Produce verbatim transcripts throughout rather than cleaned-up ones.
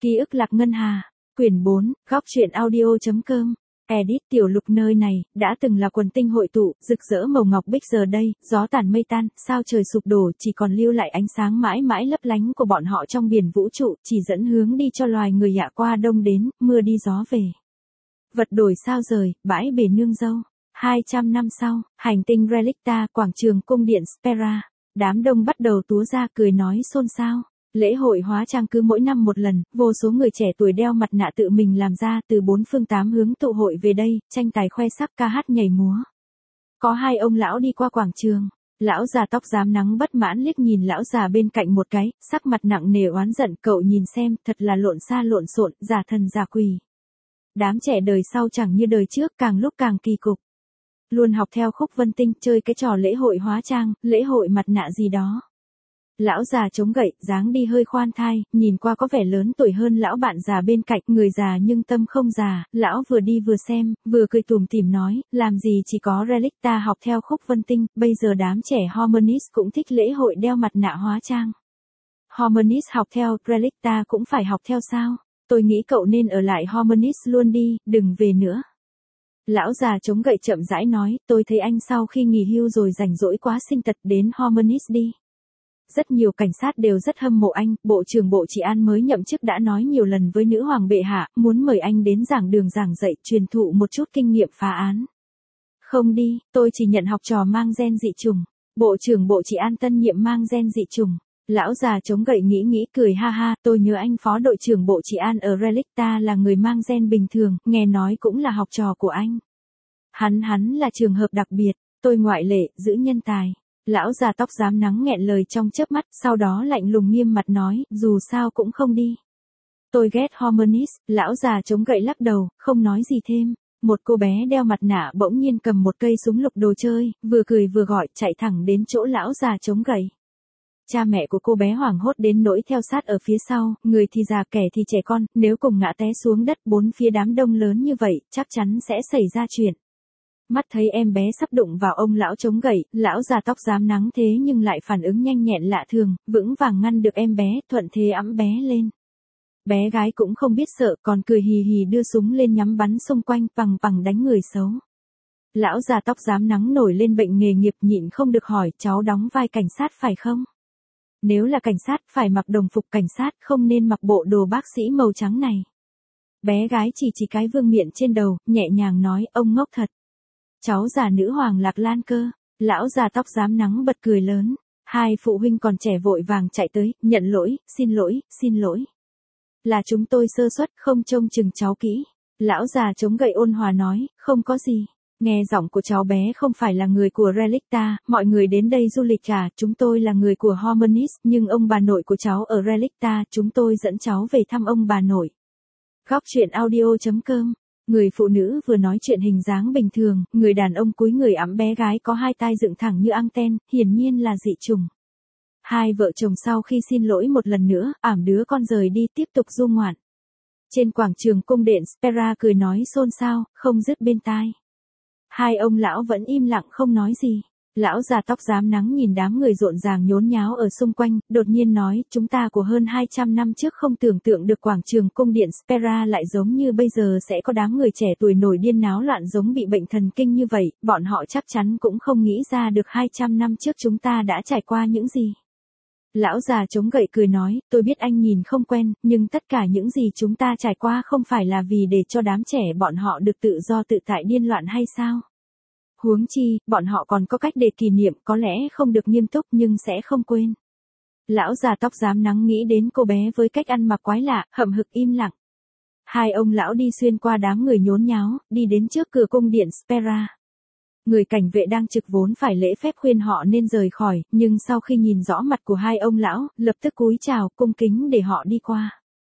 Ký ức Lạc Ngân Hà, quyển bốn, góc truyện audio.com. Edit tiểu lục nơi này, đã từng là quần tinh hội tụ, rực rỡ màu ngọc bích giờ đây, gió tàn mây tan, sao trời sụp đổ, chỉ còn lưu lại ánh sáng mãi mãi lấp lánh của bọn họ trong biển vũ trụ, chỉ dẫn hướng đi cho loài người dạ qua đông đến, mưa đi gió về. Vật đổi sao rời, bãi bể nương dâu. hai trăm năm sau, hành tinh Relicta, quảng trường cung điện Spera. Đám đông bắt đầu túa ra cười nói xôn xao. Lễ hội hóa trang cứ mỗi năm một lần, vô số người trẻ tuổi đeo mặt nạ tự mình làm ra từ bốn phương tám hướng tụ hội về đây, tranh tài khoe sắc ca hát nhảy múa. Có hai ông lão đi qua quảng trường. Lão già tóc rám nắng bất mãn liếc nhìn lão già bên cạnh một cái, sắc mặt nặng nề oán giận, cậu nhìn xem, thật là lộn xa lộn xộn, giả thần giả quỷ. Đám trẻ đời sau chẳng như đời trước, càng lúc càng kỳ cục. Luôn học theo khúc Vân Tinh, chơi cái trò lễ hội hóa trang, lễ hội mặt nạ gì đó. Lão già chống gậy, dáng đi hơi khoan thai, nhìn qua có vẻ lớn tuổi hơn lão bạn già bên cạnh, người già nhưng tâm không già, lão vừa đi vừa xem, vừa cười tủm tỉm nói, làm gì chỉ có Relicta học theo khúc Vân Tinh, bây giờ đám trẻ Harmonis cũng thích lễ hội đeo mặt nạ hóa trang. Harmonis học theo, Relicta cũng phải học theo sao? Tôi nghĩ cậu nên ở lại Harmonis luôn đi, đừng về nữa. Lão già chống gậy chậm rãi nói, tôi thấy anh sau khi nghỉ hưu rồi rảnh rỗi quá sinh tật đến Harmonis đi. Rất nhiều cảnh sát đều rất hâm mộ anh, Bộ trưởng Bộ Trị an mới nhậm chức đã nói nhiều lần với nữ hoàng bệ hạ, muốn mời anh đến giảng đường giảng dạy, truyền thụ một chút kinh nghiệm phá án. Không đi, tôi chỉ nhận học trò mang gen dị chủng. Bộ trưởng Bộ Trị an tân nhiệm mang gen dị chủng. Lão già chống gậy nghĩ nghĩ cười ha ha, tôi nhớ anh phó đội trưởng Bộ Trị an ở Relicta là người mang gen bình thường, nghe nói cũng là học trò của anh. Hắn hắn là trường hợp đặc biệt, tôi ngoại lệ, giữ nhân tài. Lão già tóc rám nắng nghẹn lời trong chớp mắt, sau đó lạnh lùng nghiêm mặt nói, dù sao cũng không đi. Tôi ghét Harmonis, lão già chống gậy lắc đầu, không nói gì thêm. Một cô bé đeo mặt nạ bỗng nhiên cầm một cây súng lục đồ chơi, vừa cười vừa gọi, chạy thẳng đến chỗ lão già chống gậy. Cha mẹ của cô bé hoảng hốt đến nỗi theo sát ở phía sau, người thì già kẻ thì trẻ con, nếu cùng ngã té xuống đất bốn phía đám đông lớn như vậy, chắc chắn sẽ xảy ra chuyện. Mắt thấy em bé sắp đụng vào ông lão chống gậy, lão già tóc rám nắng thế nhưng lại phản ứng nhanh nhẹn lạ thường, vững vàng ngăn được em bé, thuận thế ẵm bé lên. Bé gái cũng không biết sợ, còn cười hì hì đưa súng lên nhắm bắn xung quanh, pằng pằng đánh người xấu. Lão già tóc rám nắng nổi lên bệnh nghề nghiệp, nhịn không được hỏi, cháu đóng vai cảnh sát phải không? Nếu là cảnh sát, phải mặc đồng phục cảnh sát, không nên mặc bộ đồ bác sĩ màu trắng này. Bé gái chỉ chỉ cái vương miện trên đầu, nhẹ nhàng nói, ông ngốc thật. Cháu già nữ hoàng Lạc Lan cơ. Lão già tóc rám nắng bật cười lớn. Hai phụ huynh còn trẻ vội vàng chạy tới, nhận lỗi, xin lỗi, xin lỗi. Là chúng tôi sơ suất, không trông chừng cháu kỹ. Lão già chống gậy ôn hòa nói, không có gì. Nghe giọng của cháu bé không phải là người của Relicta, mọi người đến đây du lịch à, chúng tôi là người của Harmonis, nhưng ông bà nội của cháu ở Relicta, chúng tôi dẫn cháu về thăm ông bà nội. Góc truyện audio.com. Người phụ nữ vừa nói chuyện hình dáng bình thường, người đàn ông cúi người ẵm bé gái có hai tai dựng thẳng như anten, hiển nhiên là dị chủng. Hai vợ chồng sau khi xin lỗi một lần nữa, ẵm đứa con rời đi tiếp tục du ngoạn. Trên quảng trường cung điện Spera cười nói xôn xao, không dứt bên tai. Hai ông lão vẫn im lặng không nói gì. Lão già tóc rám nắng nhìn đám người rộn ràng nhốn nháo ở xung quanh, đột nhiên nói, chúng ta của hơn hai trăm năm trước không tưởng tượng được quảng trường cung điện Spera lại giống như bây giờ sẽ có đám người trẻ tuổi nổi điên náo loạn giống bị bệnh thần kinh như vậy, bọn họ chắc chắn cũng không nghĩ ra được hai trăm năm trước chúng ta đã trải qua những gì. Lão già chống gậy cười nói, tôi biết anh nhìn không quen, nhưng tất cả những gì chúng ta trải qua không phải là vì để cho đám trẻ bọn họ được tự do tự tại điên loạn hay sao? Huống chi, bọn họ còn có cách để kỷ niệm, có lẽ không được nghiêm túc nhưng sẽ không quên. Lão già tóc rám nắng nghĩ đến cô bé với cách ăn mặc quái lạ, hậm hực im lặng. Hai ông lão đi xuyên qua đám người nhốn nháo, đi đến trước cửa cung điện Spera. Người cảnh vệ đang trực vốn phải lễ phép khuyên họ nên rời khỏi, nhưng sau khi nhìn rõ mặt của hai ông lão, lập tức cúi chào, cung kính để họ đi qua.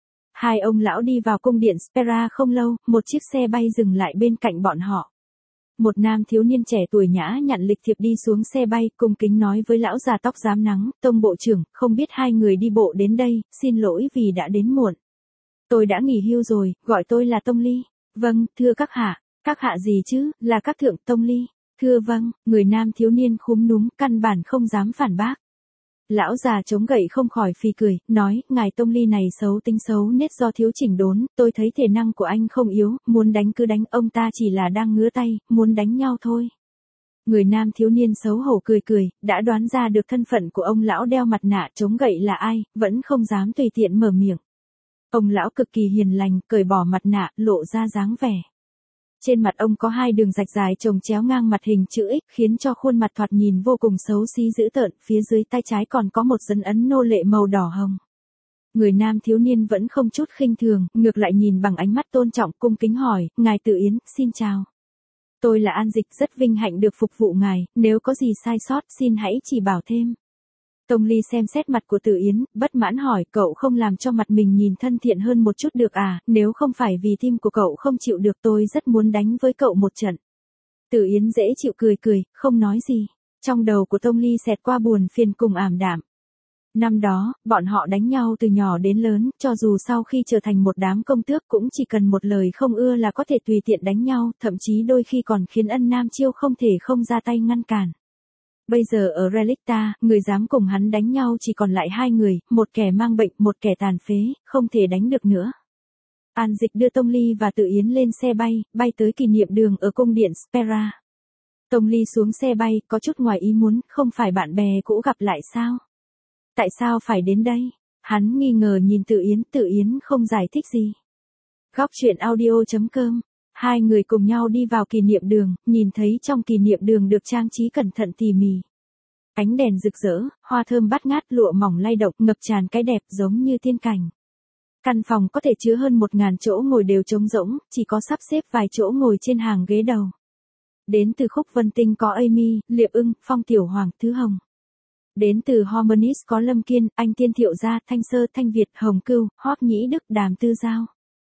Hai ông lão đi vào cung điện Spera không lâu, một chiếc xe bay dừng lại bên cạnh bọn họ. Một nam thiếu niên trẻ tuổi nhã nhặn lịch thiệp đi xuống xe bay, cung kính nói với lão già tóc rám nắng, Tông bộ trưởng, không biết hai người đi bộ đến đây, xin lỗi vì đã đến muộn. Tôi đã nghỉ hưu rồi, gọi tôi là Tông Ly. Vâng, thưa các hạ. Các hạ gì chứ, là các thượng Tông Ly. Thưa vâng, người nam thiếu niên khúm núm, căn bản không dám phản bác. Lão già chống gậy không khỏi phì cười, nói, ngài Tông Ly này xấu tính xấu nết do thiếu chỉnh đốn, tôi thấy thể năng của anh không yếu, muốn đánh cứ đánh, ông ta chỉ là đang ngứa tay, muốn đánh nhau thôi. Người nam thiếu niên xấu hổ cười cười, đã đoán ra được thân phận của ông lão đeo mặt nạ chống gậy là ai, vẫn không dám tùy tiện mở miệng. Ông lão cực kỳ hiền lành, cởi bỏ mặt nạ, lộ ra dáng vẻ. Trên mặt ông có hai đường rạch dài chồng chéo ngang mặt hình chữ X, khiến cho khuôn mặt thoạt nhìn vô cùng xấu xí dữ tợn, phía dưới tay trái còn có một dấu ấn nô lệ màu đỏ hồng. Người nam thiếu niên vẫn không chút khinh thường, ngược lại nhìn bằng ánh mắt tôn trọng, cung kính hỏi, ngài Tự Yến, xin chào. Tôi là An Dịch, rất vinh hạnh được phục vụ ngài, nếu có gì sai sót xin hãy chỉ bảo thêm. Tông Ly xem xét mặt của Tự Yến, bất mãn hỏi, cậu không làm cho mặt mình nhìn thân thiện hơn một chút được à, nếu không phải vì tim của cậu không chịu được tôi rất muốn đánh với cậu một trận. Tự Yến dễ chịu cười cười, không nói gì. Trong đầu của Tông Ly xẹt qua buồn phiền cùng ảm đạm. Năm đó, bọn họ đánh nhau từ nhỏ đến lớn, cho dù sau khi trở thành một đám công tước cũng chỉ cần một lời không ưa là có thể tùy tiện đánh nhau, thậm chí đôi khi còn khiến Ân Nam Chiêu không thể không ra tay ngăn cản. Bây giờ ở Relicta, người dám cùng hắn đánh nhau chỉ còn lại hai người, một kẻ mang bệnh, một kẻ tàn phế, không thể đánh được nữa. An Dịch đưa Tông Ly và Tự Yến lên xe bay, bay tới kỷ niệm đường ở cung điện Spera. Tông Ly xuống xe bay, có chút ngoài ý muốn, không phải bạn bè cũ gặp lại sao? Tại sao phải đến đây? Hắn nghi ngờ nhìn Tự Yến, Tự Yến không giải thích gì. Góc truyện audio chấm com. Hai người cùng nhau đi vào kỷ niệm đường, nhìn thấy trong kỷ niệm đường được trang trí cẩn thận tỉ mỉ. Ánh đèn rực rỡ, hoa thơm bát ngát, lụa mỏng lay động, ngập tràn cái đẹp giống như tiên cảnh. Căn phòng có thể chứa hơn một ngàn chỗ ngồi đều trống rỗng, chỉ có sắp xếp vài chỗ ngồi trên hàng ghế đầu. Đến từ Khúc Vân Tinh có Amy, Liệp Ưng, Phong Tiểu Hoàng, Thứ Hồng. Đến từ Harmonis có Lâm Kiên, Anh Tiên Thiệu Gia, Thanh Sơ, Thanh Việt, Hồng Cưu, Hoắc Nhĩ Đức, Đàm Tư Giao.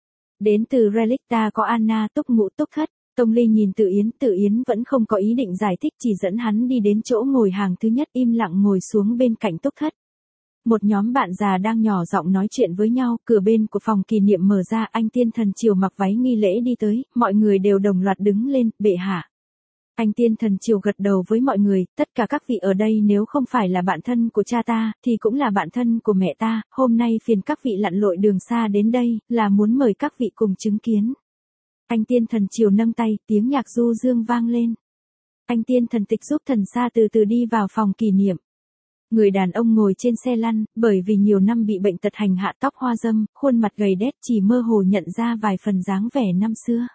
Đến từ Relicta có Anna, Túc Ngũ, Túc Thất. Tông Ly nhìn Tự Yến, Tự Yến vẫn không có ý định giải thích, chỉ dẫn hắn đi đến chỗ ngồi hàng thứ nhất, im lặng ngồi xuống bên cạnh Túc Thất. Một nhóm bạn già đang nhỏ giọng nói chuyện với nhau, cửa bên của phòng kỷ niệm mở ra, Anh Tiên Thần Triều mặc váy nghi lễ đi tới, mọi người đều đồng loạt đứng lên, bệ hạ. Anh Tiên Thần Triều gật đầu với mọi người, tất cả các vị ở đây nếu không phải là bạn thân của cha ta, thì cũng là bạn thân của mẹ ta, hôm nay phiền các vị lặn lội đường xa đến đây, là muốn mời các vị cùng chứng kiến. Anh Tiên Thần Triều nâng tay, tiếng nhạc du dương vang lên. Anh Tiên Thần Tịch giúp Thần Sa từ từ đi vào phòng kỷ niệm. Người đàn ông ngồi trên xe lăn, bởi vì nhiều năm bị bệnh tật hành hạ, tóc hoa râm, khuôn mặt gầy đét, chỉ mơ hồ nhận ra vài phần dáng vẻ năm xưa.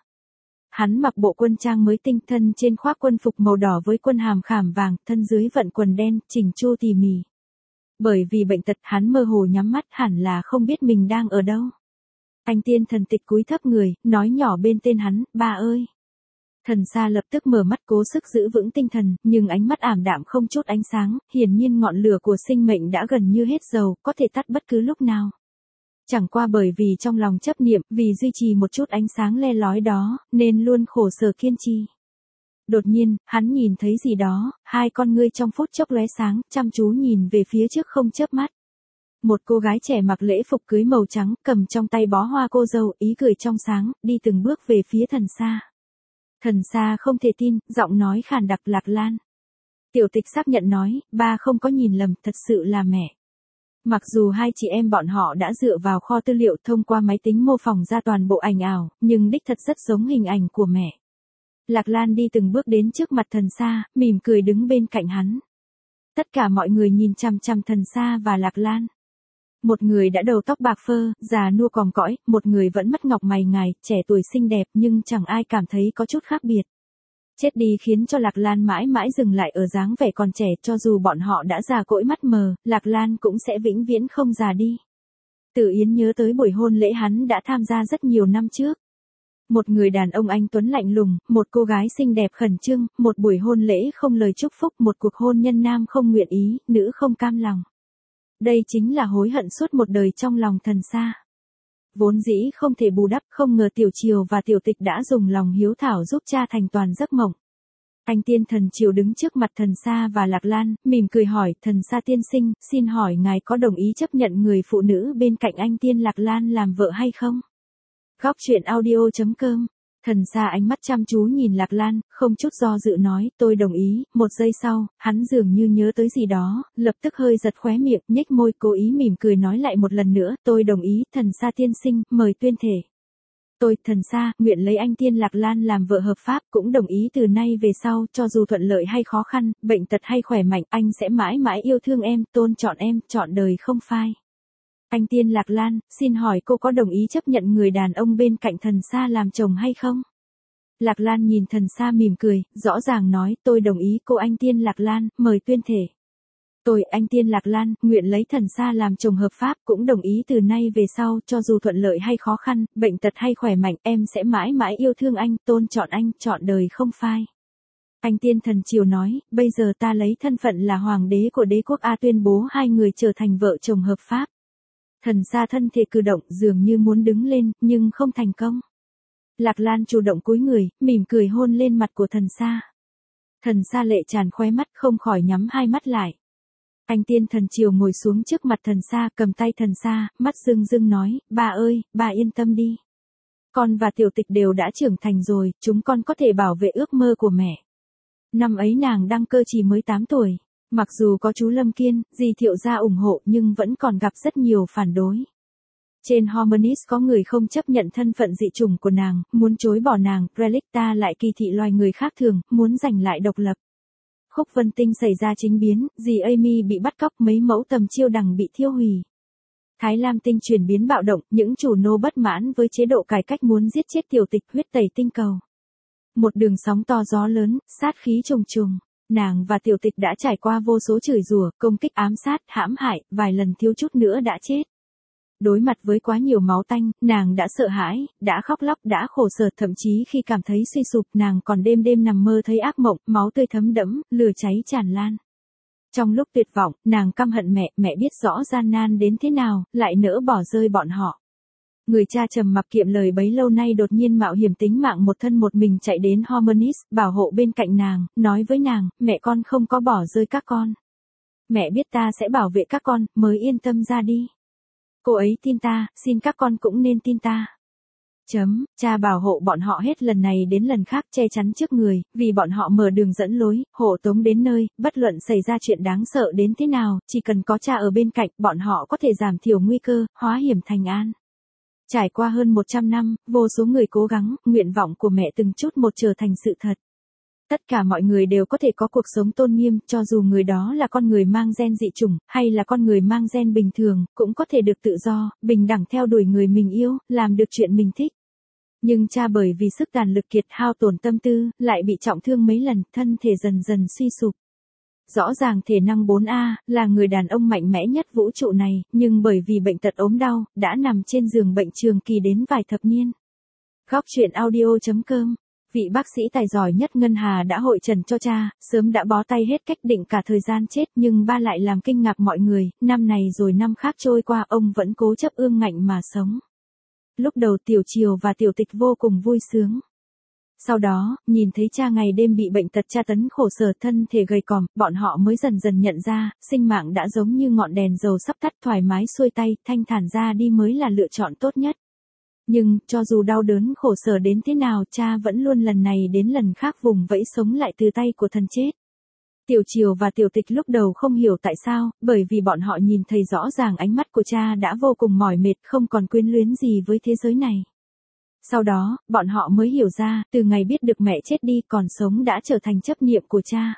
Hắn mặc bộ quân trang mới tinh, thân trên khoác quân phục màu đỏ với quân hàm khảm vàng, thân dưới vận quần đen, chỉnh chu tỉ mỉ. Bởi vì bệnh tật, hắn mơ hồ nhắm mắt, hẳn là không biết mình đang ở đâu. Anh Tiên Thần Tịch cúi thấp người, nói nhỏ bên tên hắn, ba ơi. Thần Sa lập tức mở mắt cố sức giữ vững tinh thần, nhưng ánh mắt ảm đạm không chút ánh sáng, hiển nhiên ngọn lửa của sinh mệnh đã gần như hết dầu, có thể tắt bất cứ lúc nào. Chẳng qua bởi vì trong lòng chấp niệm, vì duy trì một chút ánh sáng le lói đó, nên luôn khổ sở kiên trì. Đột nhiên, hắn nhìn thấy gì đó, hai con ngươi trong phút chốc lóe sáng, chăm chú nhìn về phía trước không chớp mắt. Một cô gái trẻ mặc lễ phục cưới màu trắng, cầm trong tay bó hoa cô dâu, ý cười trong sáng, đi từng bước về phía Thần Sa. Thần Sa không thể tin, giọng nói khàn đặc, Lạc Lan. Tiểu Tịch xác nhận nói, ba không có nhìn lầm, thật sự là mẹ. Mặc dù hai chị em bọn họ đã dựa vào kho tư liệu thông qua máy tính mô phỏng ra toàn bộ ảnh ảo, nhưng đích thật rất giống hình ảnh của mẹ. Lạc Lan đi từng bước đến trước mặt Thần Sa, mỉm cười đứng bên cạnh hắn. Tất cả mọi người nhìn chằm chằm Thần Sa và Lạc Lan. Một người đã đầu tóc bạc phơ, già nua còm cõi, một người vẫn mắt ngọc mày ngài, trẻ tuổi xinh đẹp nhưng chẳng ai cảm thấy có chút khác biệt. Chết đi khiến cho Lạc Lan mãi mãi dừng lại ở dáng vẻ còn trẻ, cho dù bọn họ đã già cỗi mắt mờ, Lạc Lan cũng sẽ vĩnh viễn không già đi. Tự Yến nhớ tới buổi hôn lễ hắn đã tham gia rất nhiều năm trước. Một người đàn ông anh tuấn lạnh lùng, một cô gái xinh đẹp khẩn trương, một buổi hôn lễ không lời chúc phúc, một cuộc hôn nhân nam không nguyện ý, nữ không cam lòng. Đây chính là hối hận suốt một đời trong lòng Thần Sa. Vốn dĩ không thể bù đắp, không ngờ Tiểu Triều và Tiểu Tịch đã dùng lòng hiếu thảo giúp cha thành toàn giấc mộng. Anh Tiên Thần Triều đứng trước mặt Thần Sa và Lạc Lan, mỉm cười hỏi, Thần Sa tiên sinh, xin hỏi ngài có đồng ý chấp nhận người phụ nữ bên cạnh anh Tiên Lạc Lan làm vợ hay không? Góc truyện audio chấm com Thần xa ánh mắt chăm chú nhìn Lạc Lan, không chút do dự nói, tôi đồng ý. Một giây sau, hắn dường như nhớ tới gì đó, lập tức hơi giật khóe miệng, nhếch môi cố ý mỉm cười nói lại một lần nữa, tôi đồng ý, thần xa tiên sinh, mời tuyên thể. Tôi, thần xa, nguyện lấy anh Tiên Lạc Lan làm vợ hợp pháp, cũng đồng ý từ nay về sau, cho dù thuận lợi hay khó khăn, bệnh tật hay khỏe mạnh, anh sẽ mãi mãi yêu thương em, tôn chọn em, chọn đời không phai. Anh Tiên Lạc Lan, xin hỏi cô có đồng ý chấp nhận người đàn ông bên cạnh thần xa làm chồng hay không? Lạc Lan nhìn thần xa mỉm cười, rõ ràng nói, tôi đồng ý cô anh Tiên Lạc Lan, mời tuyên thể. Tôi, anh Tiên Lạc Lan, nguyện lấy thần xa làm chồng hợp pháp, cũng đồng ý từ nay về sau, cho dù thuận lợi hay khó khăn, bệnh tật hay khỏe mạnh, em sẽ mãi mãi yêu thương anh, tôn chọn anh, chọn đời không phai. Anh Tiên Thần Triều nói, bây giờ ta lấy thân phận là hoàng đế của đế quốc A tuyên bố hai người trở thành vợ chồng hợp pháp. Thần xa thân thể cử động dường như muốn đứng lên, nhưng không thành công. Lạc Lan chủ động cúi người, mỉm cười hôn lên mặt của thần xa. Thần xa lệ tràn khóe mắt không khỏi nhắm hai mắt lại. Anh Tiên Thần Triều ngồi xuống trước mặt thần xa, cầm tay thần xa, mắt rưng rưng nói, ba ơi, ba yên tâm đi. Con và Tiểu Tịch đều đã trưởng thành rồi, chúng con có thể bảo vệ ước mơ của mẹ. Năm ấy nàng đăng cơ chỉ mới tám tuổi. Mặc dù có chú Lâm Kiên, dì Thiệu gia ủng hộ nhưng vẫn còn gặp rất nhiều phản đối. Trên Harmonis có người không chấp nhận thân phận dị chủng của nàng, muốn chối bỏ nàng, Relicta lại kỳ thị loài người khác thường, muốn giành lại độc lập. Khúc Vân Tinh xảy ra chính biến, dì Amy bị bắt cóc, mấy mẫu tầm chiêu đằng bị thiêu hủy. Thái Lam Tinh chuyển biến bạo động, những chủ nô bất mãn với chế độ cải cách muốn giết chết Tiểu Tịch, huyết tẩy tinh cầu. Một đường sóng to gió lớn, sát khí trùng trùng. Nàng và Tiểu Tịch đã trải qua vô số chửi rủa, công kích ám sát, hãm hại, vài lần thiếu chút nữa đã chết. Đối mặt với quá nhiều máu tanh, nàng đã sợ hãi, đã khóc lóc, đã khổ sở, thậm chí khi cảm thấy suy sụp, nàng còn đêm đêm nằm mơ thấy ác mộng, máu tươi thấm đẫm, lửa cháy tràn lan. Trong lúc tuyệt vọng, nàng căm hận mẹ, mẹ biết rõ gian nan đến thế nào, lại nỡ bỏ rơi bọn họ. Người cha trầm mặc kiệm lời bấy lâu nay đột nhiên mạo hiểm tính mạng một thân một mình chạy đến Harmonis, bảo hộ bên cạnh nàng, nói với nàng, mẹ con không có bỏ rơi các con. Mẹ biết ta sẽ bảo vệ các con, mới yên tâm ra đi. Cô ấy tin ta, xin các con cũng nên tin ta. Chấm, cha bảo hộ bọn họ hết lần này đến lần khác che chắn trước người, vì bọn họ mở đường dẫn lối, hộ tống đến nơi, bất luận xảy ra chuyện đáng sợ đến thế nào, chỉ cần có cha ở bên cạnh, bọn họ có thể giảm thiểu nguy cơ, hóa hiểm thành an. Trải qua hơn một trăm năm, vô số người cố gắng, nguyện vọng của mẹ từng chút một trở thành sự thật. Tất cả mọi người đều có thể có cuộc sống tôn nghiêm, cho dù người đó là con người mang gen dị chủng, hay là con người mang gen bình thường, cũng có thể được tự do, bình đẳng theo đuổi người mình yêu, làm được chuyện mình thích. Nhưng cha bởi vì sức tàn lực kiệt hao tổn tâm tư, lại bị trọng thương mấy lần, thân thể dần dần suy sụp. Rõ ràng thể năng bốn A, là người đàn ông mạnh mẽ nhất vũ trụ này, nhưng bởi vì bệnh tật ốm đau, đã nằm trên giường bệnh trường kỳ đến vài thập niên. Góc truyện audio chấm com. Vị bác sĩ tài giỏi nhất Ngân Hà đã hội trần cho cha, sớm đã bó tay hết cách định cả thời gian chết, nhưng ba lại làm kinh ngạc mọi người, năm này rồi năm khác trôi qua ông vẫn cố chấp ương ngạnh mà sống. Lúc đầu Tiểu Triều và Tiểu Tịch vô cùng vui sướng. Sau đó, nhìn thấy cha ngày đêm bị bệnh tật tra tấn khổ sở, thân thể gầy còm, bọn họ mới dần dần nhận ra, sinh mạng đã giống như ngọn đèn dầu sắp tắt, thoải mái xuôi tay, thanh thản ra đi mới là lựa chọn tốt nhất. Nhưng, cho dù đau đớn khổ sở đến thế nào, cha vẫn luôn lần này đến lần khác vùng vẫy sống lại từ tay của thần chết. Tiểu Triều và Tiểu Tịch lúc đầu không hiểu tại sao, bởi vì bọn họ nhìn thấy rõ ràng ánh mắt của cha đã vô cùng mỏi mệt, không còn quyến luyến gì với thế giới này. Sau đó, bọn họ mới hiểu ra, từ ngày biết được mẹ chết đi, còn sống đã trở thành chấp niệm của cha.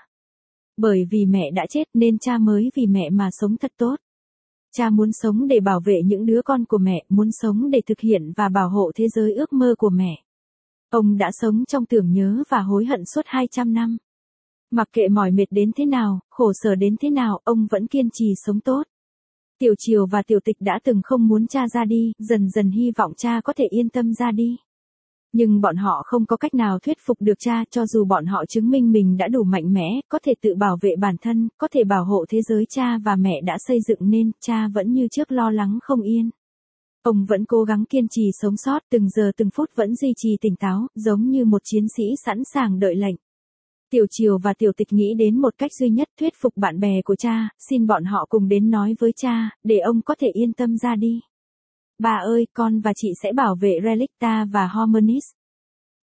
Bởi vì mẹ đã chết nên cha mới vì mẹ mà sống thật tốt. Cha muốn sống để bảo vệ những đứa con của mẹ, muốn sống để thực hiện và bảo hộ thế giới ước mơ của mẹ. Ông đã sống trong tưởng nhớ và hối hận suốt hai trăm năm. Mặc kệ mỏi mệt đến thế nào, khổ sở đến thế nào, ông vẫn kiên trì sống tốt. Tiểu Triều và Tiểu Tịch đã từng không muốn cha ra đi, dần dần hy vọng cha có thể yên tâm ra đi. Nhưng bọn họ không có cách nào thuyết phục được cha, cho dù bọn họ chứng minh mình đã đủ mạnh mẽ, có thể tự bảo vệ bản thân, có thể bảo hộ thế giới cha và mẹ đã xây dựng nên, cha vẫn như trước lo lắng không yên. Ông vẫn cố gắng kiên trì sống sót, từng giờ từng phút vẫn duy trì tỉnh táo, giống như một chiến sĩ sẵn sàng đợi lệnh. Tiểu Triều và Tiểu Tịch nghĩ đến một cách duy nhất, thuyết phục bạn bè của cha, xin bọn họ cùng đến nói với cha, để ông có thể yên tâm ra đi. Bà ơi, con và chị sẽ bảo vệ Relicta và Harmonis.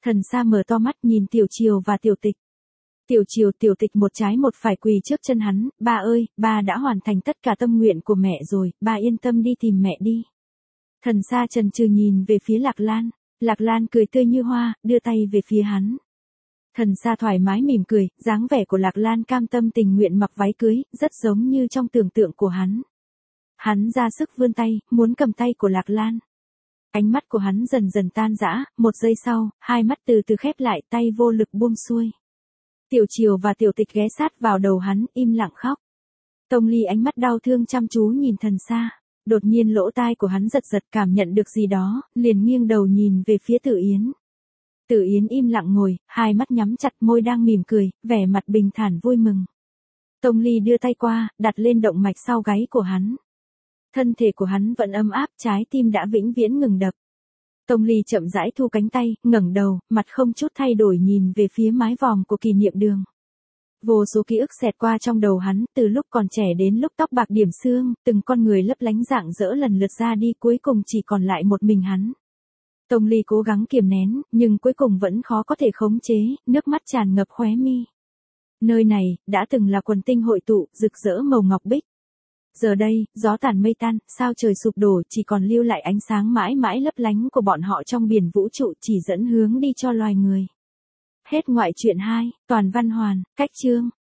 Thần Sa mở to mắt nhìn Tiểu Triều và Tiểu Tịch. Tiểu Triều Tiểu Tịch một trái một phải quỳ trước chân hắn, ba ơi, ba đã hoàn thành tất cả tâm nguyện của mẹ rồi, ba yên tâm đi tìm mẹ đi. Thần Sa chần chừ nhìn về phía Lạc Lan, Lạc Lan cười tươi như hoa, đưa tay về phía hắn. Thần Sa thoải mái mỉm cười, dáng vẻ của Lạc Lan cam tâm tình nguyện mặc váy cưới, rất giống như trong tưởng tượng của hắn. Hắn ra sức vươn tay, muốn cầm tay của Lạc Lan. Ánh mắt của hắn dần dần tan rã, một giây sau, hai mắt từ từ khép lại, tay vô lực buông xuôi. Tiểu Triều và Tiểu Tịch ghé sát vào đầu hắn, im lặng khóc. Tông Ly ánh mắt đau thương chăm chú nhìn Thần Sa, đột nhiên lỗ tai của hắn giật giật cảm nhận được gì đó, liền nghiêng đầu nhìn về phía Tử Yến. Tử Yến im lặng ngồi, hai mắt nhắm chặt, môi đang mỉm cười, vẻ mặt bình thản vui mừng. Tông Ly đưa tay qua, đặt lên động mạch sau gáy của hắn. Thân thể của hắn vẫn ấm áp, trái tim đã vĩnh viễn ngừng đập. Tông Ly chậm rãi thu cánh tay, ngẩng đầu, mặt không chút thay đổi nhìn về phía mái vòm của kỷ niệm đường. Vô số ký ức xẹt qua trong đầu hắn, từ lúc còn trẻ đến lúc tóc bạc điểm xương, từng con người lấp lánh rạng rỡ lần lượt ra đi, cuối cùng chỉ còn lại một mình hắn. Tông Ly cố gắng kiềm nén, nhưng cuối cùng vẫn khó có thể khống chế, nước mắt tràn ngập khóe mi. Nơi này, đã từng là quần tinh hội tụ, rực rỡ màu ngọc bích. Giờ đây, gió tàn mây tan, sao trời sụp đổ, chỉ còn lưu lại ánh sáng mãi mãi lấp lánh của bọn họ trong biển vũ trụ, chỉ dẫn hướng đi cho loài người. Hết ngoại truyện hai, toàn văn hoàn, cách chương.